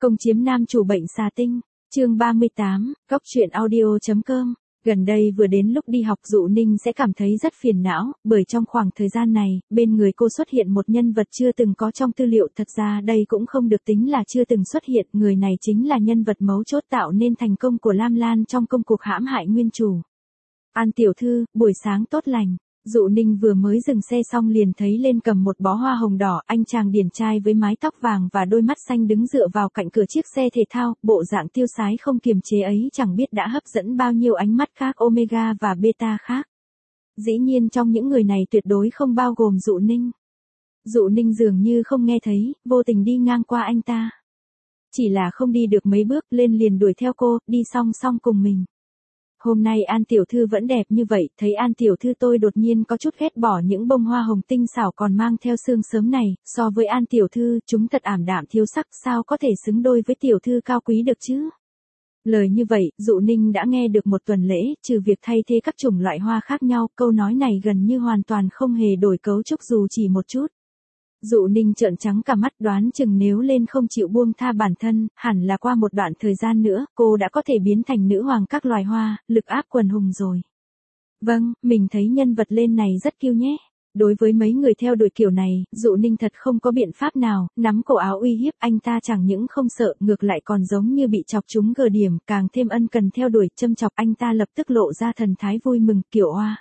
Công chiếm nam chủ bệnh xà tinh, chương 38, Góc truyện audio.com. Gần đây vừa đến lúc đi học Dụ Ninh sẽ cảm thấy rất phiền não, bởi trong khoảng thời gian này, bên người cô xuất hiện một nhân vật chưa từng có trong tư liệu. Thật ra đây cũng không được tính là chưa từng xuất hiện, người này chính là nhân vật mấu chốt tạo nên thành công của Lam Lan trong công cuộc hãm hại nguyên chủ. An tiểu thư, buổi sáng tốt lành. Dụ Ninh vừa mới dừng xe xong liền thấy lên cầm một bó hoa hồng đỏ, anh chàng điển trai với mái tóc vàng và đôi mắt xanh đứng dựa vào cạnh cửa chiếc xe thể thao, bộ dạng tiêu sái không kiềm chế ấy chẳng biết đã hấp dẫn bao nhiêu ánh mắt khác Omega và Beta khác. Dĩ nhiên trong những người này tuyệt đối không bao gồm Dụ Ninh. Dụ Ninh dường như không nghe thấy, vô tình đi ngang qua anh ta. Chỉ là không đi được mấy bước lên liền đuổi theo cô, đi song song cùng mình. Hôm nay An tiểu thư vẫn đẹp như vậy, thấy An tiểu thư tôi đột nhiên có chút ghét bỏ những bông hoa hồng tinh xảo còn mang theo sương sớm này, so với An tiểu thư, chúng thật ảm đạm thiếu sắc, sao có thể xứng đôi với tiểu thư cao quý được chứ? Lời như vậy, Dụ Ninh đã nghe được một tuần lễ, trừ việc thay thế các chủng loại hoa khác nhau, câu nói này gần như hoàn toàn không hề đổi cấu trúc dù chỉ một chút. Dụ Ninh trợn trắng cả mắt, đoán chừng nếu lên không chịu buông tha bản thân, hẳn là qua một đoạn thời gian nữa, cô đã có thể biến thành nữ hoàng các loài hoa, lực áp quần hùng rồi. Vâng, mình thấy nhân vật lên này rất kiêu nhé. Đối với mấy người theo đuổi kiểu này, Dụ Ninh thật không có biện pháp nào, nắm cổ áo uy hiếp anh ta chẳng những không sợ, ngược lại còn giống như bị chọc trúng gờ điểm, càng thêm ân cần theo đuổi, châm chọc anh ta lập tức lộ ra thần thái vui mừng, kiểu oa.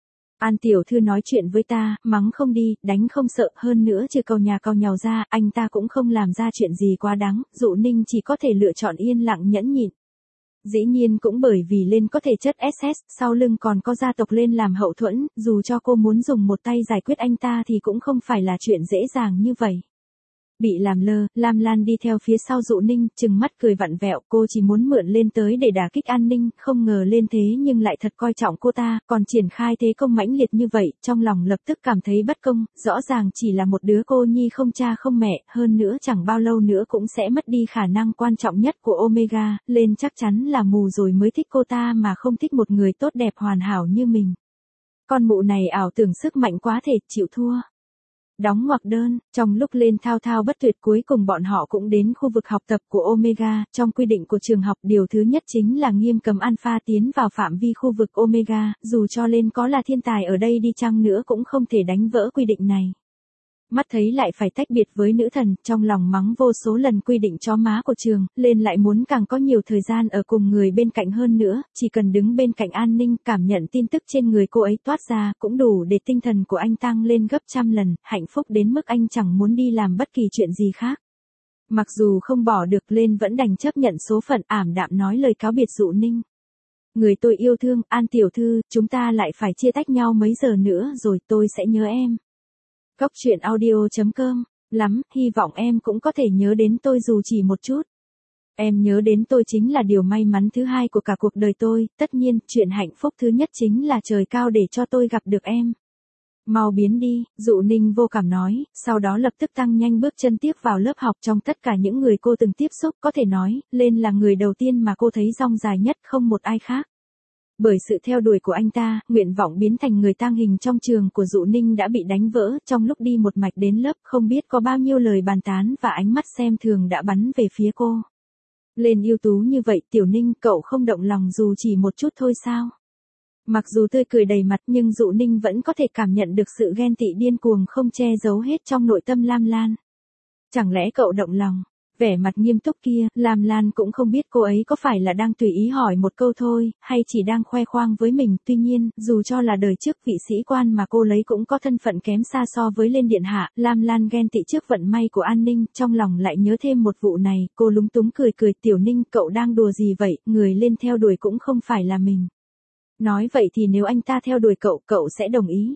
An tiểu thư nói chuyện với ta, mắng không đi, đánh không sợ, hơn nữa trừ càu nhà càu nhàu ra, anh ta cũng không làm ra chuyện gì quá đáng, Dụ Ninh chỉ có thể lựa chọn yên lặng nhẫn nhịn. Dĩ nhiên cũng bởi vì lên có thể chất SS, sau lưng còn có gia tộc lên làm hậu thuẫn, dù cho cô muốn dùng một tay giải quyết anh ta thì cũng không phải là chuyện dễ dàng như vậy. Bị làm lơ, Lam Lan đi theo phía sau Dụ Ninh, trừng mắt cười vặn vẹo, cô chỉ muốn mượn lên tới để đả kích an ninh, không ngờ lên thế nhưng lại thật coi trọng cô ta, còn triển khai thế công mãnh liệt như vậy, trong lòng lập tức cảm thấy bất công, rõ ràng chỉ là một đứa cô nhi không cha không mẹ, hơn nữa chẳng bao lâu nữa cũng sẽ mất đi khả năng quan trọng nhất của Omega, lên chắc chắn là mù rồi mới thích cô ta mà không thích một người tốt đẹp hoàn hảo như mình. Con mụ này ảo tưởng sức mạnh quá thể, chịu thua. Đóng ngoặc đơn, trong lúc lên thao thao bất tuyệt cuối cùng bọn họ cũng đến khu vực học tập của Omega, trong quy định của trường học điều thứ nhất chính là nghiêm cấm Alpha tiến vào phạm vi khu vực Omega, dù cho lên có là thiên tài ở đây đi chăng nữa cũng không thể đánh vỡ quy định này. Mắt thấy lại phải tách biệt với nữ thần, trong lòng mắng vô số lần quy định chó má của trường, lên lại muốn càng có nhiều thời gian ở cùng người bên cạnh hơn nữa, chỉ cần đứng bên cạnh an ninh, cảm nhận tin tức trên người cô ấy toát ra, cũng đủ để tinh thần của anh tăng lên gấp trăm lần, hạnh phúc đến mức anh chẳng muốn đi làm bất kỳ chuyện gì khác. Mặc dù không bỏ được lên vẫn đành chấp nhận số phận, ảm đạm nói lời cáo biệt Dụ Ninh. Người tôi yêu thương, An tiểu thư, chúng ta lại phải chia tách nhau mấy giờ nữa rồi, tôi sẽ nhớ em. Góc truyện audio.com, lắm, hy vọng em cũng có thể nhớ đến tôi dù chỉ một chút. Em nhớ đến tôi chính là điều may mắn thứ hai của cả cuộc đời tôi, tất nhiên, chuyện hạnh phúc thứ nhất chính là trời cao để cho tôi gặp được em. Mau biến đi, Dụ Ninh vô cảm nói, sau đó lập tức tăng nhanh bước chân tiếp vào lớp học. Trong tất cả những người cô từng tiếp xúc, có thể nói, lên là người đầu tiên mà cô thấy dong dài nhất, không một ai khác. Bởi sự theo đuổi của anh ta, nguyện vọng biến thành người tang hình trong trường của Dụ Ninh đã bị đánh vỡ, trong lúc đi một mạch đến lớp không biết có bao nhiêu lời bàn tán và ánh mắt xem thường đã bắn về phía cô. Lên ưu tú như vậy, Tiểu Ninh, cậu không động lòng dù chỉ một chút thôi sao? Mặc dù tươi cười đầy mặt nhưng Dụ Ninh vẫn có thể cảm nhận được sự ghen tị điên cuồng không che giấu hết trong nội tâm Lam Lan. Chẳng lẽ cậu động lòng? Vẻ mặt nghiêm túc kia, Lam Lan cũng không biết cô ấy có phải là đang tùy ý hỏi một câu thôi, hay chỉ đang khoe khoang với mình. Tuy nhiên, dù cho là đời trước vị sĩ quan mà cô lấy cũng có thân phận kém xa so với lên điện hạ, Lam Lan ghen tị trước vận may của an ninh, trong lòng lại nhớ thêm một vụ này, cô lúng túng cười cười, Tiểu Ninh, cậu đang đùa gì vậy, người lên theo đuổi cũng không phải là mình. Nói vậy thì nếu anh ta theo đuổi cậu, cậu sẽ đồng ý.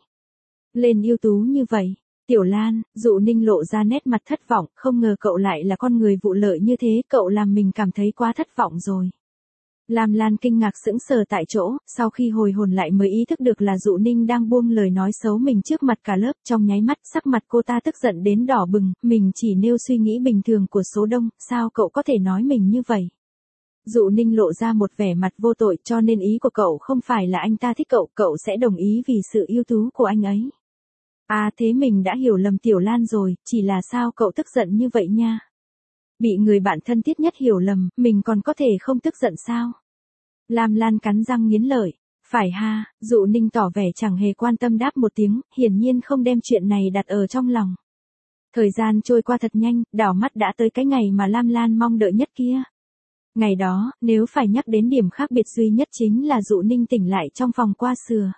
Lên ưu tú như vậy. Tiểu Lan, Dụ Ninh lộ ra nét mặt thất vọng, không ngờ cậu lại là con người vụ lợi như thế, cậu làm mình cảm thấy quá thất vọng rồi. Lam Lan kinh ngạc sững sờ tại chỗ, sau khi hồi hồn lại mới ý thức được là Dụ Ninh đang buông lời nói xấu mình trước mặt cả lớp, trong nháy mắt sắc mặt cô ta tức giận đến đỏ bừng, mình chỉ nêu suy nghĩ bình thường của số đông, sao cậu có thể nói mình như vậy? Dụ Ninh lộ ra một vẻ mặt vô tội, cho nên ý của cậu không phải là anh ta thích cậu, cậu sẽ đồng ý vì sự ưu tú của anh ấy. À thế mình đã hiểu lầm Tiểu Lan rồi, chỉ là sao cậu tức giận như vậy nha? Bị người bạn thân thiết nhất hiểu lầm, mình còn có thể không tức giận sao? Lam Lan cắn răng nghiến lợi. Phải ha, Dụ Ninh tỏ vẻ chẳng hề quan tâm đáp một tiếng, hiển nhiên không đem chuyện này đặt ở trong lòng. Thời gian trôi qua thật nhanh, đảo mắt đã tới cái ngày mà Lam Lan mong đợi nhất kia. Ngày đó, nếu phải nhắc đến điểm khác biệt duy nhất chính là Dụ Ninh tỉnh lại trong phòng qua sửa.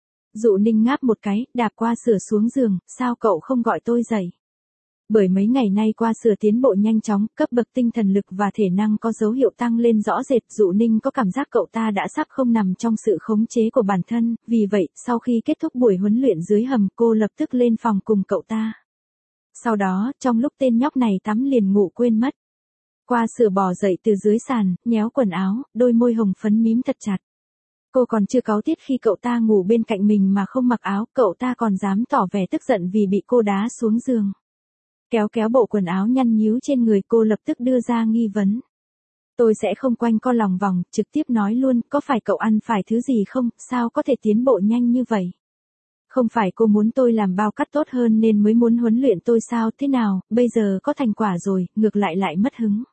Dụ Ninh ngáp một cái, đạp qua sửa xuống giường, sao cậu không gọi tôi dậy? Bởi mấy ngày nay qua sửa tiến bộ nhanh chóng, cấp bậc tinh thần lực và thể năng có dấu hiệu tăng lên rõ rệt. Dụ Ninh có cảm giác cậu ta đã sắp không nằm trong sự khống chế của bản thân, vì vậy, sau khi kết thúc buổi huấn luyện dưới hầm cô lập tức lên phòng cùng cậu ta. Sau đó, trong lúc tên nhóc này tắm liền ngủ quên mất. Qua sửa bò dậy từ dưới sàn, nhéo quần áo, đôi môi hồng phấn mím thật chặt. Cô còn chưa cáu tiết khi cậu ta ngủ bên cạnh mình mà không mặc áo, cậu ta còn dám tỏ vẻ tức giận vì bị cô đá xuống giường. Kéo kéo bộ quần áo nhăn nhíu trên người cô lập tức đưa ra nghi vấn. Tôi sẽ không quanh co lòng vòng, trực tiếp nói luôn, có phải cậu ăn phải thứ gì không, sao có thể tiến bộ nhanh như vậy? Không phải cô muốn tôi làm bao cắt tốt hơn nên mới muốn huấn luyện tôi sao, thế nào, bây giờ có thành quả rồi, ngược lại mất hứng.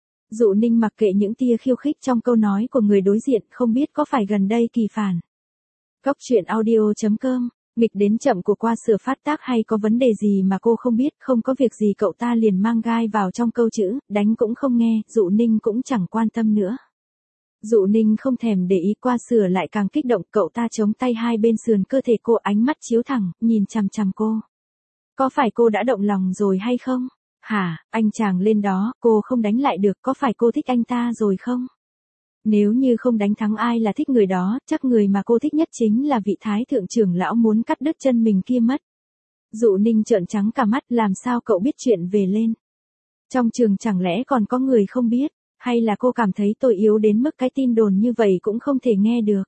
Dụ Ninh mặc kệ những tia khiêu khích trong câu nói của người đối diện, không biết có phải gần đây kỳ phản. Cóc truyện audio.com, nghịch đến chậm của qua sửa phát tác hay có vấn đề gì mà cô không biết, không có việc gì cậu ta liền mang gai vào trong câu chữ, đánh cũng không nghe, Dụ Ninh cũng chẳng quan tâm nữa. Dụ Ninh không thèm để ý, qua sửa lại càng kích động, cậu ta chống tay hai bên sườn cơ thể cô, ánh mắt chiếu thẳng, nhìn chằm chằm cô. Có phải cô đã động lòng rồi hay không? Hả, anh chàng lên đó, cô không đánh lại được, có phải cô thích anh ta rồi không? Nếu như không đánh thắng ai là thích người đó, chắc người mà cô thích nhất chính là vị thái thượng trưởng lão muốn cắt đứt chân mình kia mất. Dụ Ninh trợn trắng cả mắt, làm sao cậu biết chuyện về lên? Trong trường chẳng lẽ còn có người không biết, hay là cô cảm thấy tôi yếu đến mức cái tin đồn như vậy cũng không thể nghe được?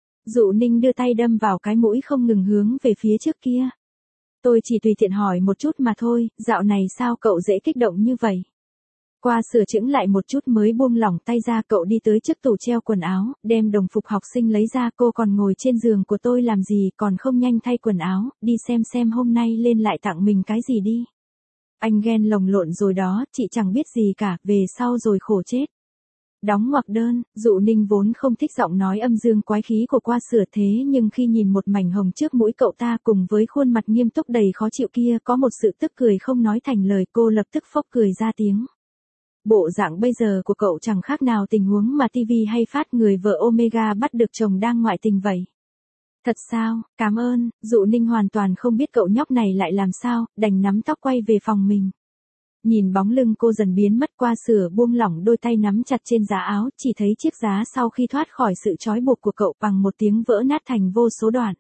Dụ Ninh đưa tay đâm vào cái mũi không ngừng hướng về phía trước kia. Tôi chỉ tùy tiện hỏi một chút mà thôi, dạo này sao cậu dễ kích động như vậy? Qua sửa chững lại một chút mới buông lỏng tay ra, cậu đi tới trước tủ treo quần áo, đem đồng phục học sinh lấy ra, cô còn ngồi trên giường của tôi làm gì, còn không nhanh thay quần áo, đi xem hôm nay lên lại tặng mình cái gì đi. Anh ghen lồng lộn rồi đó, chị chẳng biết gì cả, về sau rồi khổ chết. Đóng ngoặc đơn, Dụ Ninh vốn không thích giọng nói âm dương quái khí của qua sửa, thế nhưng khi nhìn một mảnh hồng trước mũi cậu ta cùng với khuôn mặt nghiêm túc đầy khó chịu kia, có một sự tức cười không nói thành lời, cô lập tức phốc cười ra tiếng. Bộ dạng bây giờ của cậu chẳng khác nào tình huống mà TV hay phát người vợ Omega bắt được chồng đang ngoại tình vậy. Thật sao, cảm ơn. Dụ Ninh hoàn toàn không biết cậu nhóc này lại làm sao, đành nắm tóc quay về phòng mình. Nhìn bóng lưng cô dần biến mất, qua sửa buông lỏng đôi tay nắm chặt trên giá áo, chỉ thấy chiếc giá sau khi thoát khỏi sự trói buộc của cậu bằng một tiếng vỡ nát thành vô số đoạn.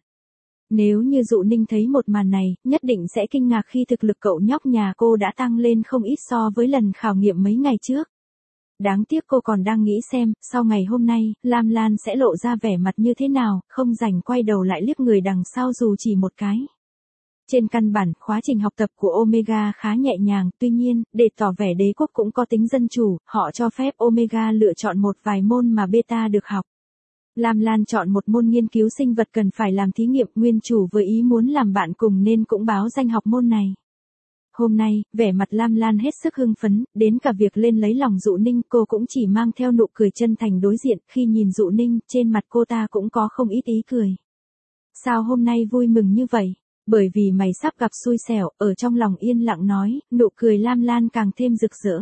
Nếu như Dụ Ninh thấy một màn này, nhất định sẽ kinh ngạc khi thực lực cậu nhóc nhà cô đã tăng lên không ít so với lần khảo nghiệm mấy ngày trước. Đáng tiếc cô còn đang nghĩ xem, sau ngày hôm nay, Lam Lan sẽ lộ ra vẻ mặt như thế nào, không rảnh quay đầu lại liếc người đằng sau dù chỉ một cái. Trên căn bản, khóa trình học tập của Omega khá nhẹ nhàng, tuy nhiên, để tỏ vẻ đế quốc cũng có tính dân chủ, họ cho phép Omega lựa chọn một vài môn mà beta được học. Lam Lan chọn một môn nghiên cứu sinh vật cần phải làm thí nghiệm, nguyên chủ với ý muốn làm bạn cùng nên cũng báo danh học môn này. Hôm nay, vẻ mặt Lam Lan hết sức hưng phấn, đến cả việc lên lấy lòng Dụ Ninh cô cũng chỉ mang theo nụ cười chân thành đối diện, khi nhìn Dụ Ninh, trên mặt cô ta cũng có không ít ý cười. Sao hôm nay vui mừng như vậy? Bởi vì mày sắp gặp xui xẻo, ở trong lòng yên lặng nói, nụ cười Lam Lan càng thêm rực rỡ.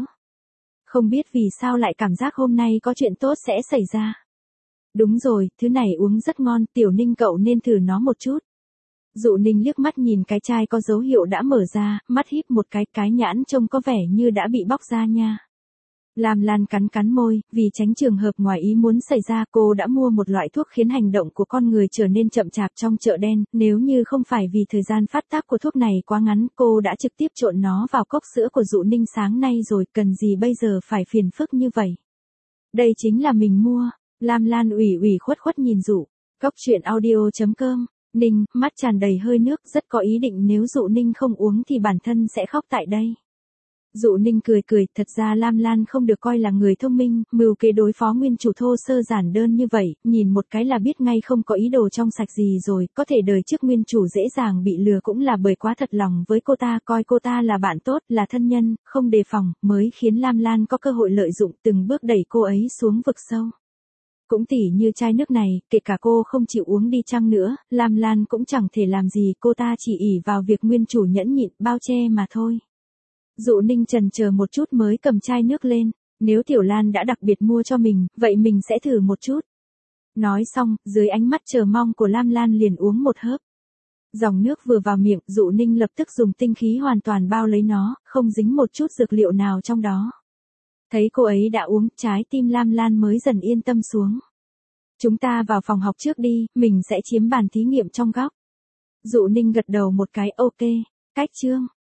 Không biết vì sao lại cảm giác hôm nay có chuyện tốt sẽ xảy ra. Đúng rồi, thứ này uống rất ngon, Tiểu Ninh cậu nên thử nó một chút. Dụ Ninh liếc mắt nhìn cái chai có dấu hiệu đã mở ra, mắt híp một cái nhãn trông có vẻ như đã bị bóc ra nha. Lam Lan cắn môi, vì tránh trường hợp ngoài ý muốn xảy ra, cô đã mua một loại thuốc khiến hành động của con người trở nên chậm chạp trong chợ đen, nếu như không phải vì thời gian phát tác của thuốc này quá ngắn, cô đã trực tiếp trộn nó vào cốc sữa của Dụ Ninh sáng nay rồi, cần gì bây giờ phải phiền phức như vậy. Đây chính là mình mua. Lam Lan ủy khuất nhìn Dụ. Cóc truyện audio.com. Ninh, mắt tràn đầy hơi nước, rất có ý định nếu Dụ Ninh không uống thì bản thân sẽ khóc tại đây. Dụ Ninh cười cười, thật ra Lam Lan không được coi là người thông minh, mưu kế đối phó nguyên chủ thô sơ giản đơn như vậy, nhìn một cái là biết ngay không có ý đồ trong sạch gì rồi, có thể đời trước nguyên chủ dễ dàng bị lừa cũng là bởi quá thật lòng với cô ta, coi cô ta là bạn tốt, là thân nhân, không đề phòng, mới khiến Lam Lan có cơ hội lợi dụng từng bước đẩy cô ấy xuống vực sâu. Cũng tỉ như chai nước này, kể cả cô không chịu uống đi chăng nữa, Lam Lan cũng chẳng thể làm gì, cô ta chỉ ỷ vào việc nguyên chủ nhẫn nhịn, bao che mà thôi. Dụ Ninh chần chờ một chút mới cầm chai nước lên, nếu Tiểu Lan đã đặc biệt mua cho mình, vậy mình sẽ thử một chút. Nói xong, dưới ánh mắt chờ mong của Lam Lan liền uống một hớp. Dòng nước vừa vào miệng, Dụ Ninh lập tức dùng tinh khí hoàn toàn bao lấy nó, không dính một chút dược liệu nào trong đó. Thấy cô ấy đã uống, trái tim Lam Lan mới dần yên tâm xuống. Chúng ta vào phòng học trước đi, mình sẽ chiếm bàn thí nghiệm trong góc. Dụ Ninh gật đầu một cái, ok. Cách chương